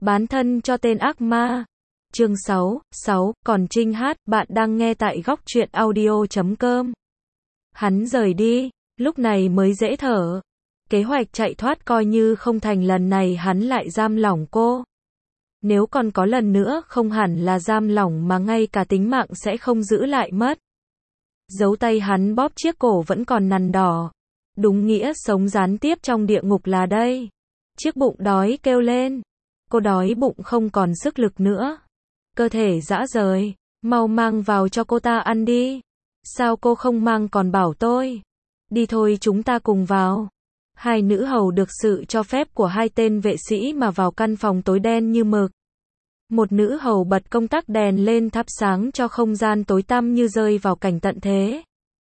Bán thân cho tên ác ma. Chương 6, còn Trinh hát, bạn đang nghe tại góc truyện audio.com. Hắn rời đi, lúc này mới dễ thở. Kế hoạch chạy thoát coi như không thành, lần này hắn lại giam lỏng cô. Nếu còn có lần nữa không hẳn là giam lỏng mà ngay cả tính mạng sẽ không giữ lại mất. Dấu tay hắn bóp chiếc cổ vẫn còn nằn đỏ. Đúng nghĩa sống gián tiếp trong địa ngục là đây. Chiếc bụng đói kêu lên. Cô đói bụng không còn sức lực nữa. Cơ thể rã rời. Mau mang vào cho cô ta ăn đi. Sao cô không mang còn bảo tôi? Đi thôi, chúng ta cùng vào. Hai nữ hầu được sự cho phép của hai tên vệ sĩ mà vào căn phòng tối đen như mực. Một nữ hầu bật công tắc đèn lên thắp sáng cho không gian tối tăm như rơi vào cảnh tận thế.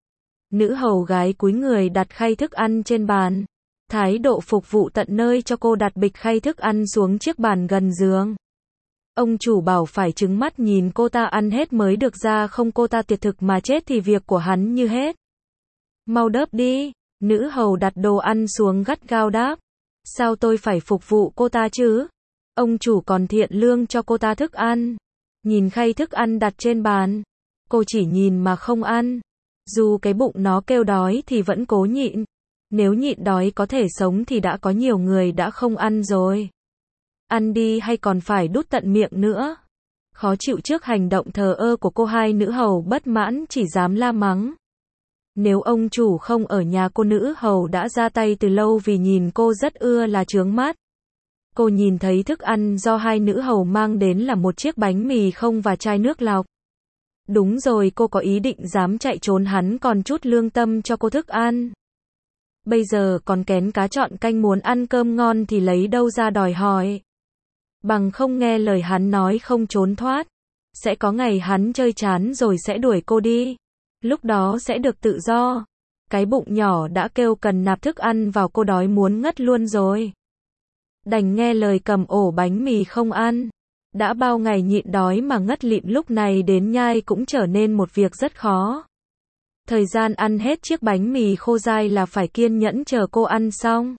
Nữ hầu gái cúi người đặt khay thức ăn trên bàn. Thái độ phục vụ tận nơi cho cô đặt bịch khay thức ăn xuống chiếc bàn gần giường. Ông chủ bảo phải trừng mắt nhìn cô ta ăn hết mới được ra, không cô ta tiệt thực mà chết thì việc của hắn như hết. Mau đớp đi, nữ hầu đặt đồ ăn xuống gắt gao đáp. Sao tôi phải phục vụ cô ta chứ? Ông chủ còn thiện lương cho cô ta thức ăn. Nhìn khay thức ăn đặt trên bàn. Cô chỉ nhìn mà không ăn. Dù cái bụng nó kêu đói thì vẫn cố nhịn. Nếu nhịn đói có thể sống thì đã có nhiều người đã không ăn rồi. Ăn đi hay còn phải đút tận miệng nữa. Khó chịu trước hành động thờ ơ của cô, hai nữ hầu bất mãn chỉ dám la mắng. Nếu ông chủ không ở nhà, cô nữ hầu đã ra tay từ lâu vì nhìn cô rất ưa là chướng mắt. Cô nhìn thấy thức ăn do hai nữ hầu mang đến là một chiếc bánh mì không và chai nước lọc. Đúng rồi, cô có ý định dám chạy trốn, hắn còn chút lương tâm cho cô thức ăn. Bây giờ còn kén cá chọn canh, muốn ăn cơm ngon thì lấy đâu ra đòi hỏi. Bằng không nghe lời hắn nói không trốn thoát. Sẽ có ngày hắn chơi chán rồi sẽ đuổi cô đi. Lúc đó sẽ được tự do. Cái bụng nhỏ đã kêu cần nạp thức ăn vào, cô đói muốn ngất luôn rồi. Đành nghe lời cầm ổ bánh mì không ăn. Đã bao ngày nhịn đói mà ngất lịm, lúc này đến nhai cũng trở nên một việc rất khó. Thời gian ăn hết chiếc bánh mì khô dai là phải kiên nhẫn chờ cô ăn xong.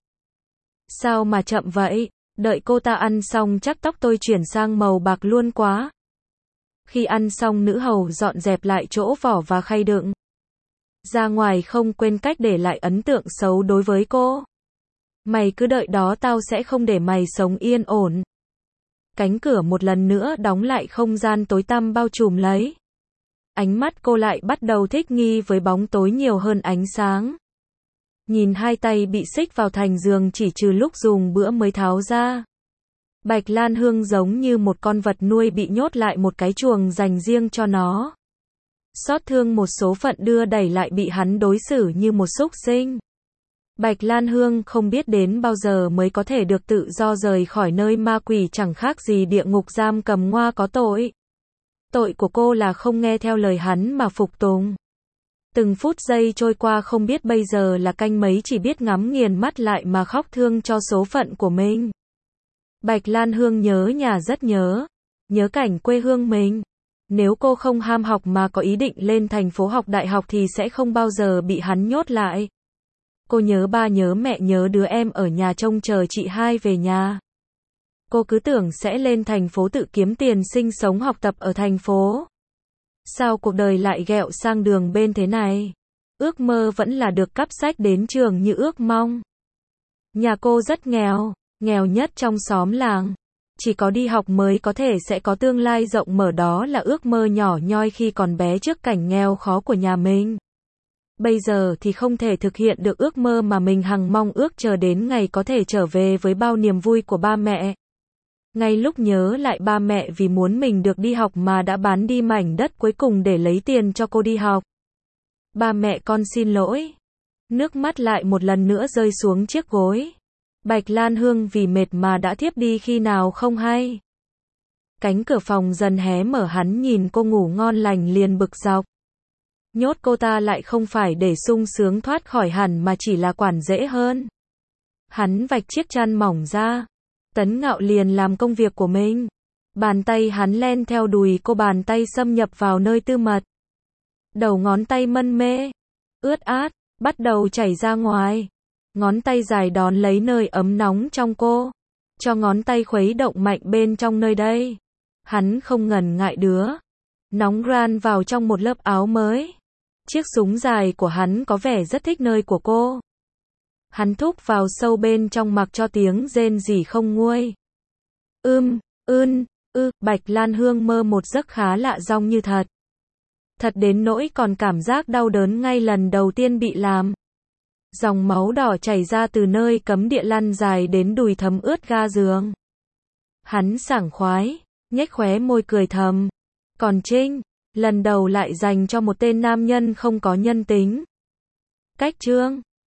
Sao mà chậm vậy? Đợi cô ta ăn xong chắc tóc tôi chuyển sang màu bạc luôn quá. Khi ăn xong, nữ hầu dọn dẹp lại chỗ vỏ và khay đựng. Ra ngoài không quên cách để lại ấn tượng xấu đối với cô. Mày cứ đợi đó, tao sẽ không để mày sống yên ổn. Cánh cửa một lần nữa đóng lại, không gian tối tăm bao trùm lấy. Ánh mắt cô lại bắt đầu thích nghi với bóng tối nhiều hơn ánh sáng. Nhìn hai tay bị xích vào thành giường chỉ trừ lúc dùng bữa mới tháo ra. Bạch Lan Hương giống như một con vật nuôi bị nhốt lại một cái chuồng dành riêng cho nó. Xót thương một số phận đưa đẩy lại bị hắn đối xử như một súc sinh. Bạch Lan Hương không biết đến bao giờ mới có thể được tự do rời khỏi nơi ma quỷ chẳng khác gì địa ngục giam cầm ngoa có tội. Tội của cô là không nghe theo lời hắn mà phục tùng. Từng phút giây trôi qua không biết bây giờ là canh mấy, chỉ biết ngắm nghiền mắt lại mà khóc thương cho số phận của mình. Bạch Lan Hương nhớ nhà rất nhớ. Nhớ cảnh quê hương mình. Nếu cô không ham học mà có ý định lên thành phố học đại học thì sẽ không bao giờ bị hắn nhốt lại. Cô nhớ ba, nhớ mẹ, nhớ đứa em ở nhà trông chờ chị hai về nhà. Cô cứ tưởng sẽ lên thành phố tự kiếm tiền sinh sống học tập ở thành phố. Sao cuộc đời lại ghẹo sang đường bên thế này? Ước mơ vẫn là được cắp sách đến trường như ước mong. Nhà cô rất nghèo, nghèo nhất trong xóm làng. Chỉ có đi học mới có thể sẽ có tương lai rộng mở, đó là ước mơ nhỏ nhoi khi còn bé trước cảnh nghèo khó của nhà mình. Bây giờ thì không thể thực hiện được ước mơ mà mình hằng mong ước, chờ đến ngày có thể trở về với bao niềm vui của ba mẹ. Ngay lúc nhớ lại ba mẹ vì muốn mình được đi học mà đã bán đi mảnh đất cuối cùng để lấy tiền cho cô đi học. Ba mẹ, con xin lỗi. Nước mắt lại một lần nữa rơi xuống chiếc gối. Bạch Lan Hương vì mệt mà đã thiếp đi khi nào không hay. Cánh cửa phòng dần hé mở, hắn nhìn cô ngủ ngon lành liền bực dọc. Nhốt cô ta lại không phải để sung sướng thoát khỏi hẳn mà chỉ là quản dễ hơn. Hắn vạch chiếc chăn mỏng ra. Tấn Ngạo liền làm công việc của mình. Bàn tay hắn len theo đùi cô, bàn tay xâm nhập vào nơi tư mật. Đầu ngón tay mân mê, ướt át, bắt đầu chảy ra ngoài. Ngón tay dài đón lấy nơi ấm nóng trong cô. cho ngón tay khuấy động mạnh bên trong nơi đây. Hắn không ngần ngại đứa nóng ran vào trong một lớp áo mới. Chiếc súng dài của hắn có vẻ rất thích nơi của cô. Hắn thúc vào sâu bên trong mặc cho tiếng rên rỉ không nguôi. Bạch Lan Hương mơ một giấc khá lạ dong như thật. Thật đến nỗi còn cảm giác đau đớn ngay lần đầu tiên bị làm. Dòng máu đỏ chảy ra từ nơi cấm địa lăn dài đến đùi thấm ướt ga giường. Hắn sảng khoái, nhếch khóe môi cười thầm. Còn Trinh, lần đầu lại dành cho một tên nam nhân không có nhân tính. Cách chương